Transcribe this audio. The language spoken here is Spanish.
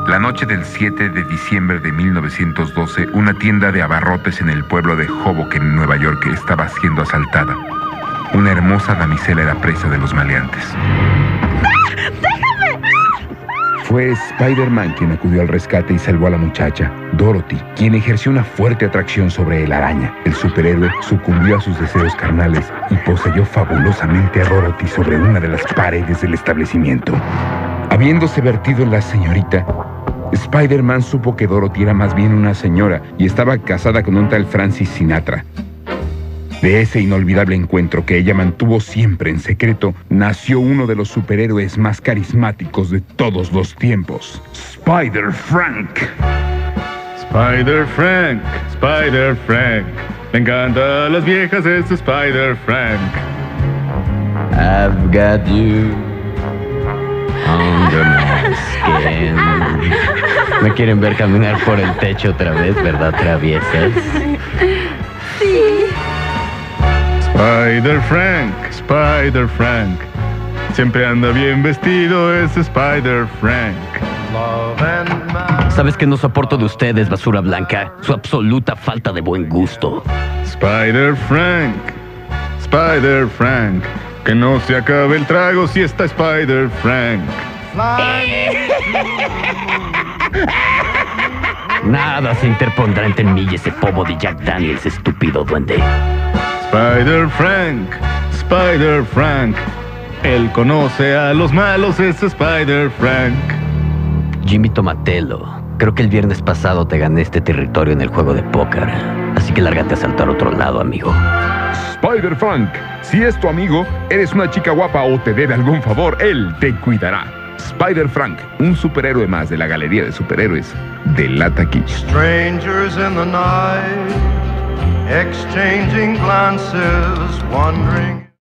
La noche del 7 de diciembre de 1912, una tienda de abarrotes en el pueblo de Hoboken, Nueva York, estaba siendo asaltada. Una hermosa damisela era presa de los maleantes. Fue Spider-Man quien acudió al rescate y salvó a la muchacha, Dorothy, quien ejerció una fuerte atracción sobre el araña. El superhéroe sucumbió a sus deseos carnales y poseyó fabulosamente a Dorothy sobre una de las paredes del establecimiento. Habiéndose vertido en la señorita, Spider-Man supo que Dorothy era más bien una señora y estaba casada con un tal Francis Sinatra. De ese inolvidable encuentro que ella mantuvo siempre en secreto, nació uno de los superhéroes más carismáticos de todos los tiempos, Spider-Frank. Spider-Frank, Spider-Frank. Me encantan las viejas, es Spider-Frank. I've got you under my skin. ¿Me quieren ver caminar por el techo otra vez, verdad, traviesas? Sí. Spider-Frank, Spider-Frank. Siempre anda bien vestido, es Spider-Frank. ¿Sabes qué no soporto de ustedes, basura blanca? Su absoluta falta de buen gusto. Spider-Frank, Spider-Frank. Que no se acabe el trago si está Spider-Frank. Nada se interpondrá entre mí y ese pomo de Jack Daniels, estúpido duende. Spider-Frank, Spider-Frank. Él conoce a los malos, es Spider-Frank. Jimmy Tomatelo, creo que el viernes pasado te gané este territorio en el juego de póker. Así que lárgate a saltar a otro lado, amigo. Spider-Frank, si es tu amigo, eres una chica guapa o te debe algún favor, él te cuidará. Spider-Frank, un superhéroe más de la galería de superhéroes de la taquilla. Strangers in the night, exchanging glances, wondering